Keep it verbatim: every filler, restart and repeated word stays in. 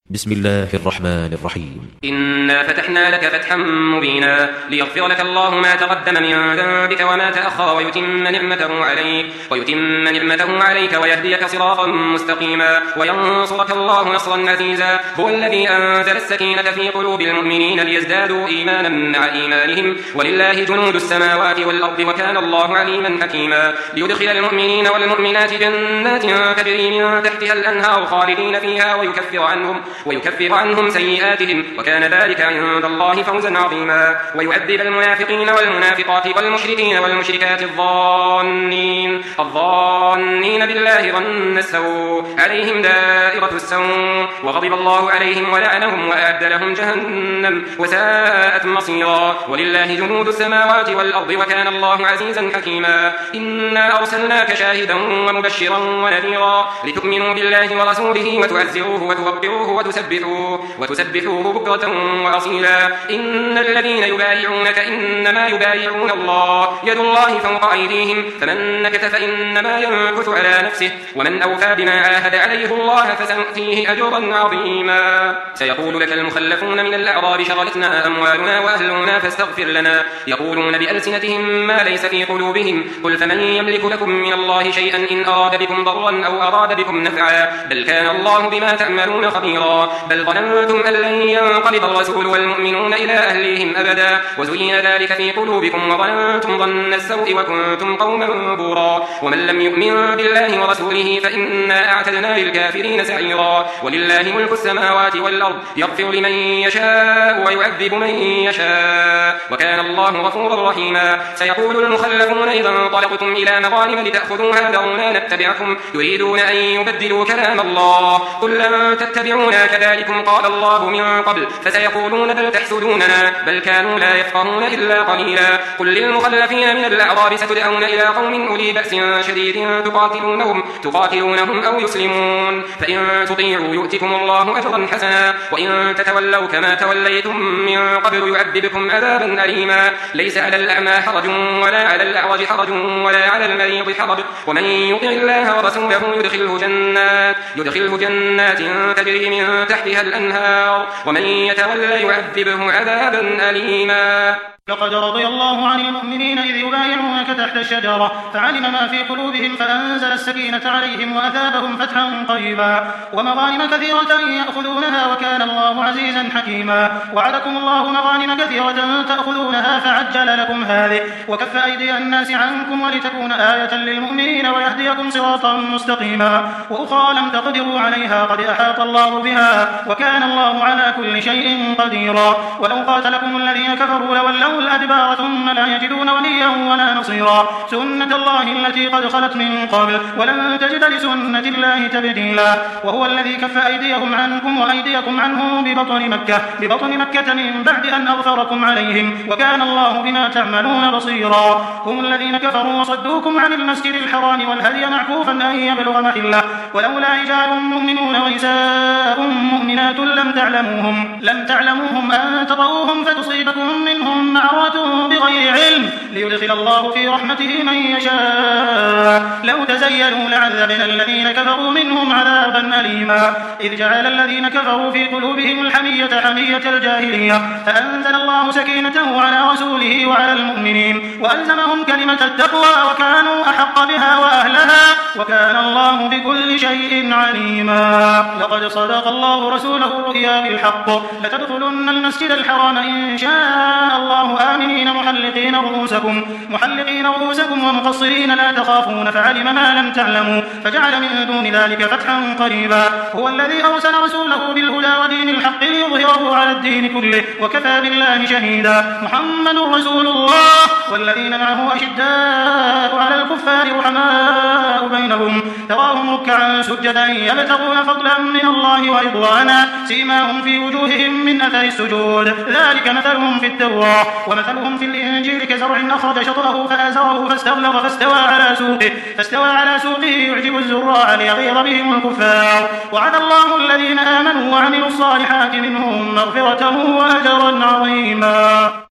بسم الله الرحمن الرحيم. إنا فتحنا لك فتحا مبينا ليغفر لك الله ما تقدم من ذنبك وما تأخر ويتم نعمته عليك ويتم نعمته عليك ويهديك صراطا مستقيما وينصرك الله نصرا عزيزا. هو الذي أنزل السكينة في قلوب المؤمنين ليزدادوا إيمانا مع إيمانهم ولله جنود السماوات والأرض وكان الله عليما حكيما. ليدخل المؤمنين والمؤمنات جنات تجري من تحتها الأنهار خالدين فيها ويكفر عنهم ويكفر عنهم سيئاتهم وكان ذلك عند الله فوزا عظيما. ويعذب المنافقين والمنافقات والمشركين والمشركات الظانين الظانين بالله ظن السوء عليهم دائرة السوء وغضب الله عليهم ولعنهم وأعد لهم جهنم وساءت مصيرا. ولله جنود السماوات والأرض وكان الله عزيزا حكيما. إنا أرسلناك شاهدا ومبشرا ونذيرا لتؤمنوا بالله ورسوله وتعزروه وتوقروه وتسبحوه, وتسبحوه بكرة وأصيلا. إن الذين يبايعونك إنما يبايعون الله يد الله فوق أيديهم فمن نكث فإنما ينكث على نفسه ومن أوفى بما عاهد عليه الله فسنؤتيه أجرا عظيما. سيقول لك المخلفون من الأعراب شغلتنا أموالنا وأهلنا فاستغفر لنا يقولون بألسنتهم ما ليس في قلوبهم قل فمن يملك لكم من الله شيئا إن أراد بكم ضرا أو أراد بكم نفعا بل كان الله بما تعملون خبيرا. بل ظننتم أن لن ينقلب الرسول والمؤمنون إلى أهليهم أبدا وزين ذلك في قلوبكم وظننتم ظن السوء وكنتم قوما بورا. ومن لم يؤمن بالله ورسوله فإنا أعتدنا للكافرين سعيرا. ولله ملك السماوات والأرض يغفر لمن يشاء ويعذب من يشاء وكان الله غفورا رحيما. سيقول المخلفون إذا انطلقتم إلى مغانم لتأخذوها ذرونا نتبعكم يريدون أن يبدلوا كلام الله قل لن تتبعونا كذلكم قال الله من قبل فسيقولون بل تحسدوننا بل كانوا لا يفقهون إلا قليلا. قل للمخلفين من الأعراب ستدعون إلى قوم أولي بأس شديد تقاتلونهم, تقاتلونهم أو يسلمون فإن تطيعوا يؤتكم الله أجرا حسنا وإن تتولوا كما توليتم من قبل يعذبكم عذابا أليما. ليس على الأعمى حرج ولا على الأعرج حرج ولا على المريض حرج ومن يطع الله ورسوله يدخله جنات, يدخله جنات تجري من تحتها الأنهار ومن يتولى يعذبه عذابا أليما. لقد رضي الله عن المؤمنين إذ يبايعونك تحت الشجرة فعلم ما في قلوبهم فأنزل السكينة عليهم وأثابهم فتحا قريبا ومغانم كثيرة يأخذونها وكان الله عزيزا حكيما. وعدكم الله مغانم كثيرة تأخذونها فعجل لكم هذه وكف أيدي الناس عنكم ولتكون آية للمؤمنين ويهديكم صراطا مستقيما. وأخرى لم تقدروا عليها قد أحاط الله بها وكان الله على كل شيء قديرا. ولو قاتلكم الذين كفروا لولوا الأدبار ثم لا يجدون وليا ولا نصيرا. سنة الله التي قد خلت من قبل ولن تجد لسنة الله تبديلا. وهو الذي كف أيديهم عنكم وأيديكم عنهم ببطن مكة ببطن مكة من بعد أن أغفركم عليهم وكان الله بما تعملون بصيرا. هم الذين كفروا وصدوكم عن المسجد الحرام والهدي معكوفا أن يبلغ محله ولولا رجال مؤمنون ونساء مؤمنات لم تعلموهم لم تعلموهم أن تطؤوهم فتصيبكم منهم معرة بغير علم ليدخل الله في رحمته من يشاء. لو تزيلوا لعذبنا الذين كفروا منهم عذابا أليما. إذ جعل الذين كفروا في قلوبهم الحمية حمية الجاهلية فأنزل الله سكينته على رسوله وعلى المؤمنين وألزمهم كلمة التقوى وكانوا أحق بها وأهلها وكان الله بكل شيء عليما. لقد صدق الله رسوله الرؤيا بالحق لتدخلن المسجد الحرام إن شاء الله آمنين محلقين رؤوسكم محلقين رؤوسكم ومقصرين لا تخافون فعلم ما لم تعلموا فجعل من دون ذلك فتحا قريبا. هو الذي أرسل رسوله بالهدى ودين الحق ليظهره على الدين كله وكفى بالله شهيدا. محمد رسول الله والذين معه أشداء على الكفار رحماء بينهم تراهم ركعا سجدا يبتغون فضلا من الله ورضوانا سيماهم في وجوههم من أثر السجود ذلك مثلهم في التوراة ومثلهم في الإنجيل كزرع أخرج شطأه فآزره فاستغلظ فاستوى على سوقه فاستوى على سوقه يعجب الزراع ليغيظ بهم الكفار. وعد الله الذين آمنوا وعملوا الصالحات منهم مغفرة وأجرا عظيما.